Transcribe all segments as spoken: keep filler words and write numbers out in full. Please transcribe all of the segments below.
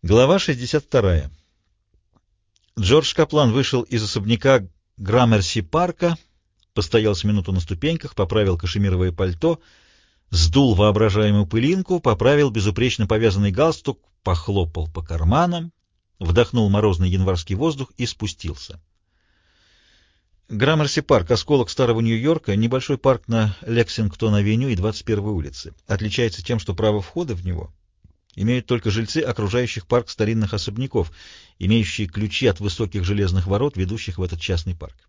Глава шестьдесят вторая. Джордж Каплан вышел из особняка Граммерси-парка, постоял с минуту на ступеньках, поправил кашемировое пальто, сдул воображаемую пылинку, поправил безупречно повязанный галстук, похлопал по карманам, вдохнул морозный январский воздух и спустился. Граммерси-парк — осколок старого Нью-Йорка, небольшой парк на Лексингтон-авеню и двадцать первой улице. Отличается тем, что право входа в него имеют только жильцы окружающих парк старинных особняков, имеющие ключи от высоких железных ворот, ведущих в этот частный парк.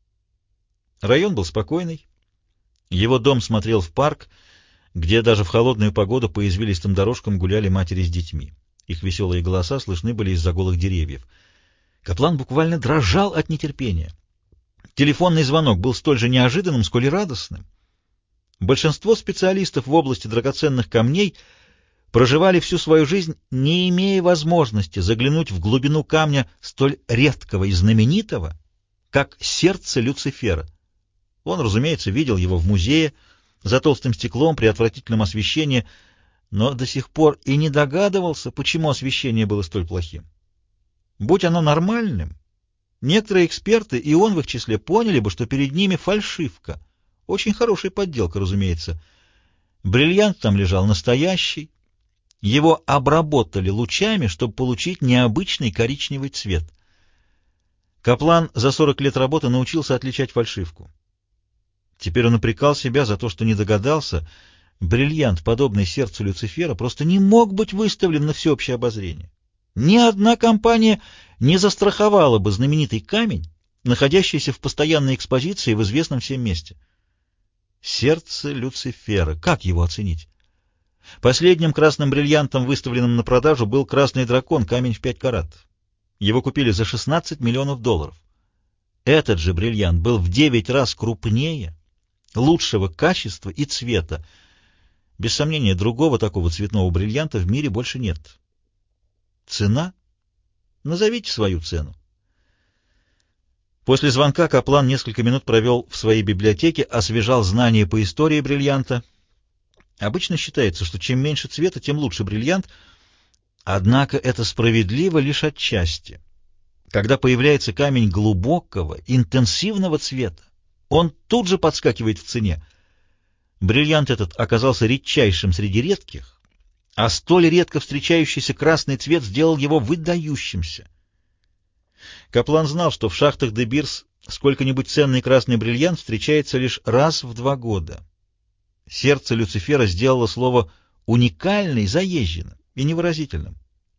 Район был спокойный. Его дом смотрел в парк, где даже в холодную погоду по извилистым дорожкам гуляли матери с детьми. Их веселые голоса слышны были из-за голых деревьев. Каплан буквально дрожал от нетерпения. Телефонный звонок был столь же неожиданным, сколь и радостным. Большинство специалистов в области драгоценных камней проживали всю свою жизнь, не имея возможности заглянуть в глубину камня столь редкого и знаменитого, как сердце Люцифера. Он, разумеется, видел его в музее, за толстым стеклом, при отвратительном освещении, но до сих пор и не догадывался, почему освещение было столь плохим. Будь оно нормальным, некоторые эксперты, и он в их числе, поняли бы, что перед ними фальшивка. Очень хорошая подделка, разумеется. Бриллиант там лежал настоящий. Его обработали лучами, чтобы получить необычный коричневый цвет. Каплан за сорок лет работы научился отличать фальшивку. Теперь он упрекал себя за то, что не догадался. Бриллиант, подобный сердцу Люцифера, просто не мог быть выставлен на всеобщее обозрение. Ни одна компания не застраховала бы знаменитый камень, находящийся в постоянной экспозиции в известном всем месте. Сердце Люцифера. Как его оценить? Последним красным бриллиантом, выставленным на продажу, был красный дракон, камень в пять карат. Его купили за шестнадцать миллионов долларов. Этот же бриллиант был в девять раз крупнее, лучшего качества и цвета. Без сомнения, другого такого цветного бриллианта в мире больше нет. Цена? Назовите свою цену. После звонка Каплан несколько минут провел в своей библиотеке, освежал знания по истории бриллианта. Обычно считается, что чем меньше цвета, тем лучше бриллиант, однако это справедливо лишь отчасти. Когда появляется камень глубокого, интенсивного цвета, он тут же подскакивает в цене. Бриллиант этот оказался редчайшим среди редких, а столь редко встречающийся красный цвет сделал его выдающимся. Каплан знал, что в шахтах Де Бирс сколько-нибудь ценный красный бриллиант встречается лишь раз в два года. Сердце Люцифера сделало слово «уникальный» заезженным и невыразительным.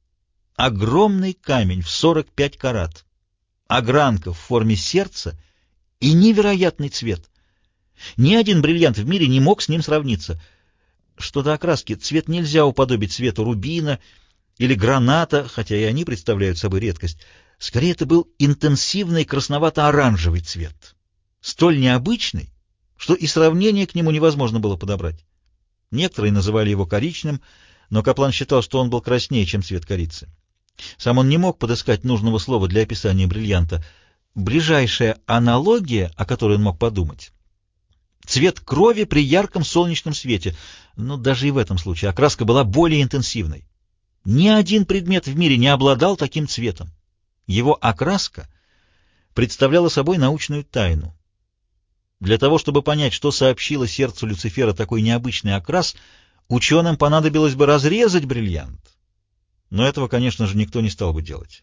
Огромный камень в сорок пять карат, огранка в форме сердца и невероятный цвет. Ни один бриллиант в мире не мог с ним сравниться. Что до окраски, цвет нельзя уподобить цвету рубина или граната, хотя и они представляют собой редкость. Скорее, это был интенсивный красновато-оранжевый цвет, столь необычный, что и сравнение к нему невозможно было подобрать. Некоторые называли его коричневым, но Каплан считал, что он был краснее, чем цвет корицы. Сам он не мог подыскать нужного слова для описания бриллианта. Ближайшая аналогия, о которой он мог подумать — цвет крови при ярком солнечном свете, но даже и в этом случае окраска была более интенсивной. Ни один предмет в мире не обладал таким цветом. Его окраска представляла собой научную тайну. Для того, чтобы понять, что сообщило сердцу Люцифера такой необычный окрас, ученым понадобилось бы разрезать бриллиант. Но этого, конечно же, никто не стал бы делать.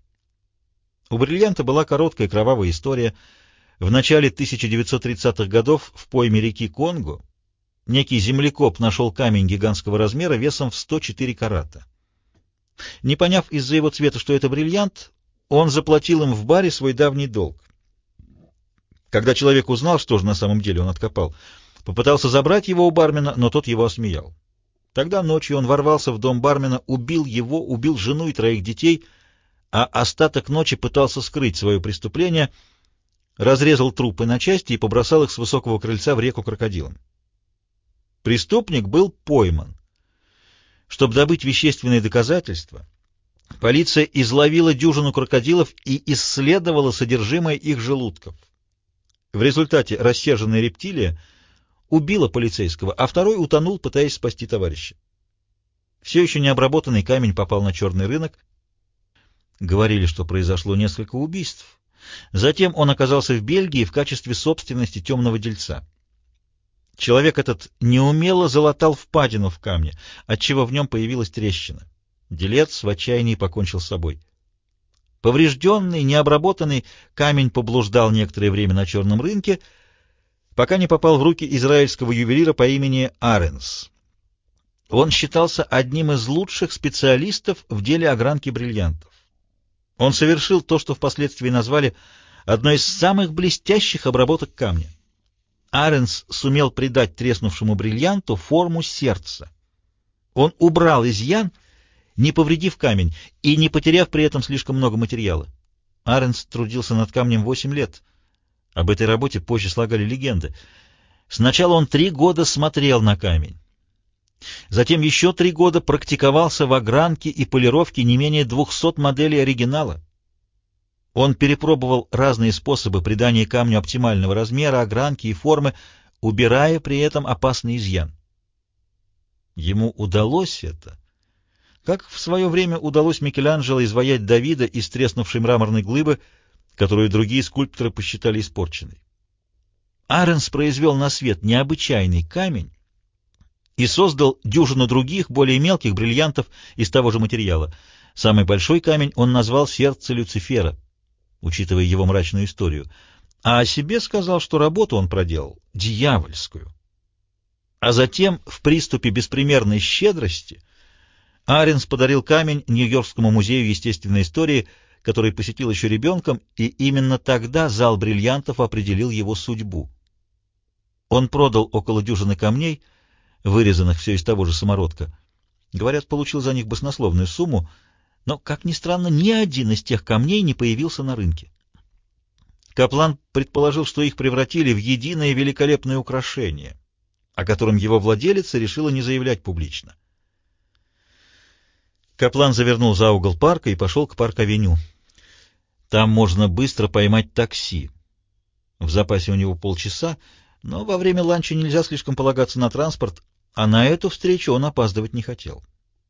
У бриллианта была короткая кровавая история. В начале тысяча девятьсот тридцатых годов в пойме реки Конго некий землекоп нашел камень гигантского размера весом в сто четыре карата. Не поняв из-за его цвета, что это бриллиант, он заплатил им в баре свой давний долг. Когда человек узнал, что же на самом деле он откопал, попытался забрать его у бармена, но тот его осмеял. Тогда ночью он ворвался в дом бармена, убил его, убил жену и троих детей, а остаток ночи пытался скрыть свое преступление, разрезал трупы на части и побросал их с высокого крыльца в реку крокодилам. Преступник был пойман. Чтобы добыть вещественные доказательства, полиция изловила дюжину крокодилов и исследовала содержимое их желудков. В результате рассерженная рептилия убила полицейского, а второй утонул, пытаясь спасти товарища. Все еще необработанный камень попал на черный рынок. Говорили, что произошло несколько убийств. Затем он оказался в Бельгии в качестве собственности темного дельца. Человек этот неумело залатал впадину в камне, отчего в нем появилась трещина. Делец в отчаянии покончил с собой. Поврежденный, необработанный, камень поблуждал некоторое время на черном рынке, пока не попал в руки израильского ювелира по имени Аренс. Он считался одним из лучших специалистов в деле огранки бриллиантов. Он совершил то, что впоследствии назвали одной из самых блестящих обработок камня. Аренс сумел придать треснувшему бриллианту форму сердца. Он убрал изъян, не повредив камень и не потеряв при этом слишком много материала. Аренс трудился над камнем восемь лет. Об этой работе позже слагали легенды. Сначала он три года смотрел на камень. Затем еще три года практиковался в огранке и полировке не менее двухсот моделей оригинала. Он перепробовал разные способы придания камню оптимального размера, огранки и формы, убирая при этом опасный изъян. Ему удалось это, как в свое время удалось Микеланджело изваять Давида из треснувшей мраморной глыбы, которую другие скульпторы посчитали испорченной. Аренс произвел на свет необычайный камень и создал дюжину других, более мелких бриллиантов из того же материала. Самый большой камень он назвал «Сердце Люцифера», учитывая его мрачную историю, а о себе сказал, что работу он проделал дьявольскую. А затем, в приступе беспримерной щедрости, Аренс подарил камень Нью-Йоркскому музею естественной истории, который посетил еще ребенком, и именно тогда зал бриллиантов определил его судьбу. Он продал около дюжины камней, вырезанных все из того же самородка. Говорят, получил за них баснословную сумму, но, как ни странно, ни один из тех камней не появился на рынке. Каплан предположил, что их превратили в единое великолепное украшение, о котором его владелица решила не заявлять публично. Каплан завернул за угол парка и пошел к парк-авеню. Там можно быстро поймать такси. В запасе у него полчаса, но во время ланча нельзя слишком полагаться на транспорт, а на эту встречу он опаздывать не хотел.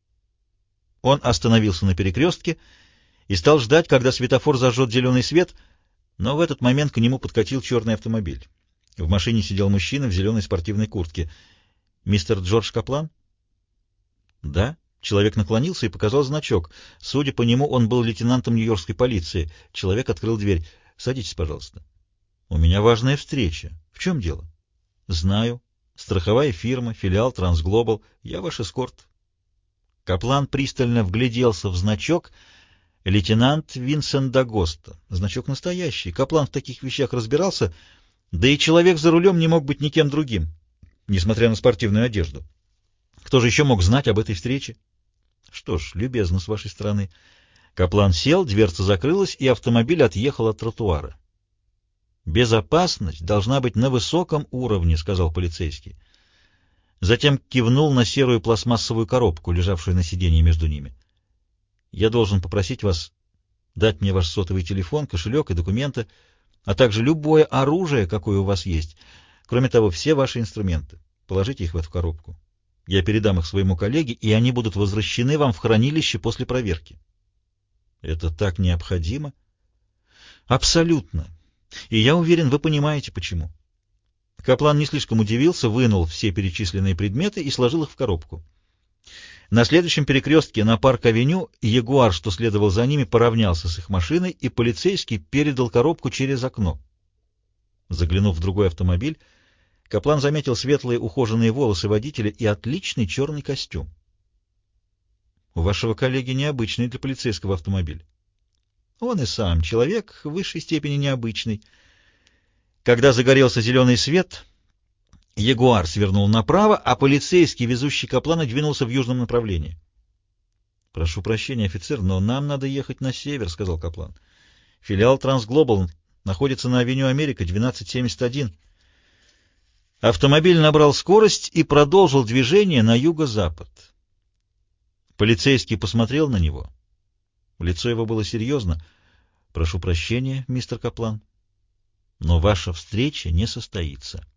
Он остановился на перекрестке и стал ждать, когда светофор зажжет зеленый свет, но в этот момент к нему подкатил черный автомобиль. В машине сидел мужчина в зеленой спортивной куртке. «Мистер Джордж Каплан?» «Да». Человек наклонился и показал значок. Судя по нему, он был лейтенантом нью-йоркской полиции. Человек открыл дверь. «Садитесь, пожалуйста». «У меня важная встреча. В чем дело?» «Знаю. Страховая фирма, филиал Трансглобал. Я ваш эскорт». Каплан пристально вгляделся в значок. Лейтенант Винсент Д'Агоста. Значок настоящий. Каплан в таких вещах разбирался, да и человек за рулем не мог быть никем другим, несмотря на спортивную одежду. Кто же еще мог знать об этой встрече? Что ж, любезно с вашей стороны. Каплан сел, дверца закрылась, и автомобиль отъехал от тротуара. «Безопасность должна быть на высоком уровне», — сказал полицейский. Затем кивнул на серую пластмассовую коробку, лежавшую на сиденье между ними. «Я должен попросить вас дать мне ваш сотовый телефон, кошелек и документы, а также любое оружие, какое у вас есть. Кроме того, все ваши инструменты. Положите их в эту коробку. Я передам их своему коллеге, и они будут возвращены вам в хранилище после проверки». «Это так необходимо?» «Абсолютно. И я уверен, вы понимаете, почему». Каплан не слишком удивился, вынул все перечисленные предметы и сложил их в коробку. На следующем перекрестке на Парк-авеню ягуар, что следовал за ними, поравнялся с их машиной, и полицейский передал коробку через окно. Заглянув в другой автомобиль, Каплан заметил светлые ухоженные волосы водителя и отличный черный костюм. «У вашего коллеги необычный для полицейского автомобиль». «Он и сам человек в высшей степени необычный». Когда загорелся зеленый свет, ягуар свернул направо, а полицейский, везущий Каплана, двинулся в южном направлении. «Прошу прощения, офицер, но нам надо ехать на север», — сказал Каплан. «Филиал Трансглобал находится на авеню Америка, двенадцать семьдесят один». Автомобиль набрал скорость и продолжил движение на юго-запад. Полицейский посмотрел на него. Лицо его было серьезно. «Прошу прощения, мистер Каплан, но ваша встреча не состоится».